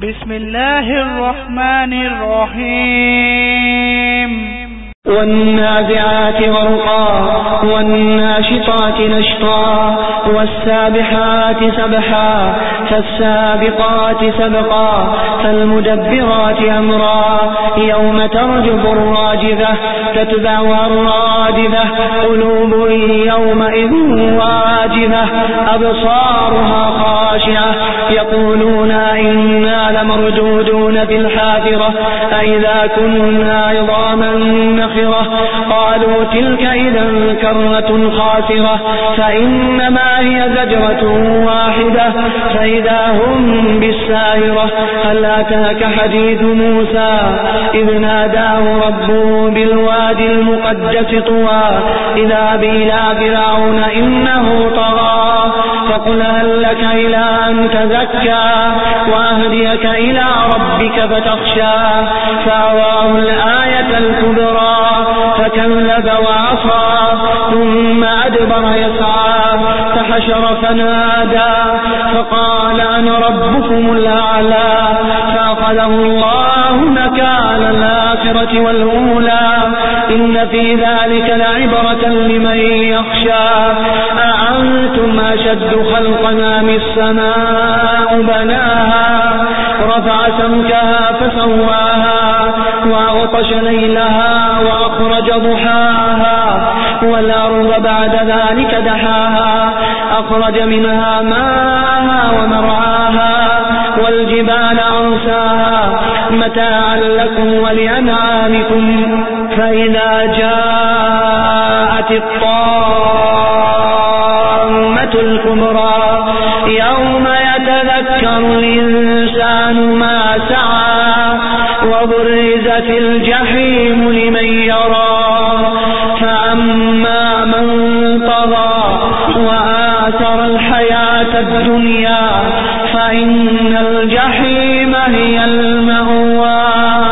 بسم الله الرحمن الرحيم والنازعات غرقا والناشطات نشطا والسابحات سبحا فالسابقات سبقا فالمدبرات أمرا يوم ترجف الراجفة تتبعها الرادفة قلوب يومئذ واجفة أبصارها خاشعة يقولون إنا لمردودون في الحافرة أئذا كنا عظاما نخرة قالوا تلك إذا كرة خاسرة فإنما هي زجرة واحدة فإذا هم بالساهرة هل أتاك حديث موسى إذ ناداه ربه بالوادي المقدس طوى اذهب إلى فرعون إنه طغى فقل هل لك إلى أن تزكى وأهديك إلى ربك فتخشى فأراه الآية الكبرى فكذب وعصى ثم أدبر يسعى فحشر فنادى فقال أنا ربكم الأعلى فأخذه الله نكال الآخرة والأولى إن في ذلك لعبرة لمن يخشى أأنتم أشد خلقا أم السماء بناها رفع سمكها فسواها وأغطش ليلها وأخرج ضحاها والأرض بعد ذلك دحاها أخرج منها ماءها ومرعاها والجبال أرساها متاعا لكم ولأنعامكم فإذا جاءت الطامة الكبرى يوم يتذكر الإنسان ما سعى وبرزت الجحيم لمن يرى فأما من طغى وآثر الحياة الدنيا فإن الجحيم هي المأوى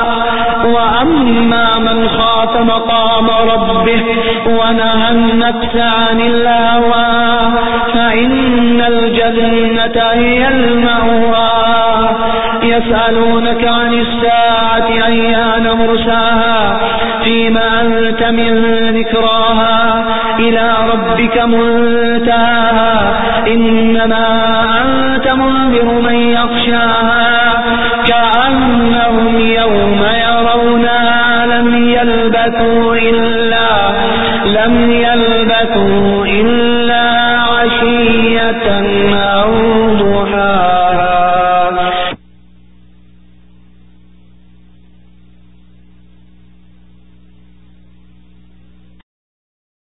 وأما من خاف مقام ربه ونهى النفس عن الهوى فإن الجنة هي المأوى يسألونك عن الساعة أيان مرساها فيما أنت من ذكراها إلى ربك منتهاها إنما أنت منذر من يخشاها كأنهم يوم يرونها لم يلبثوا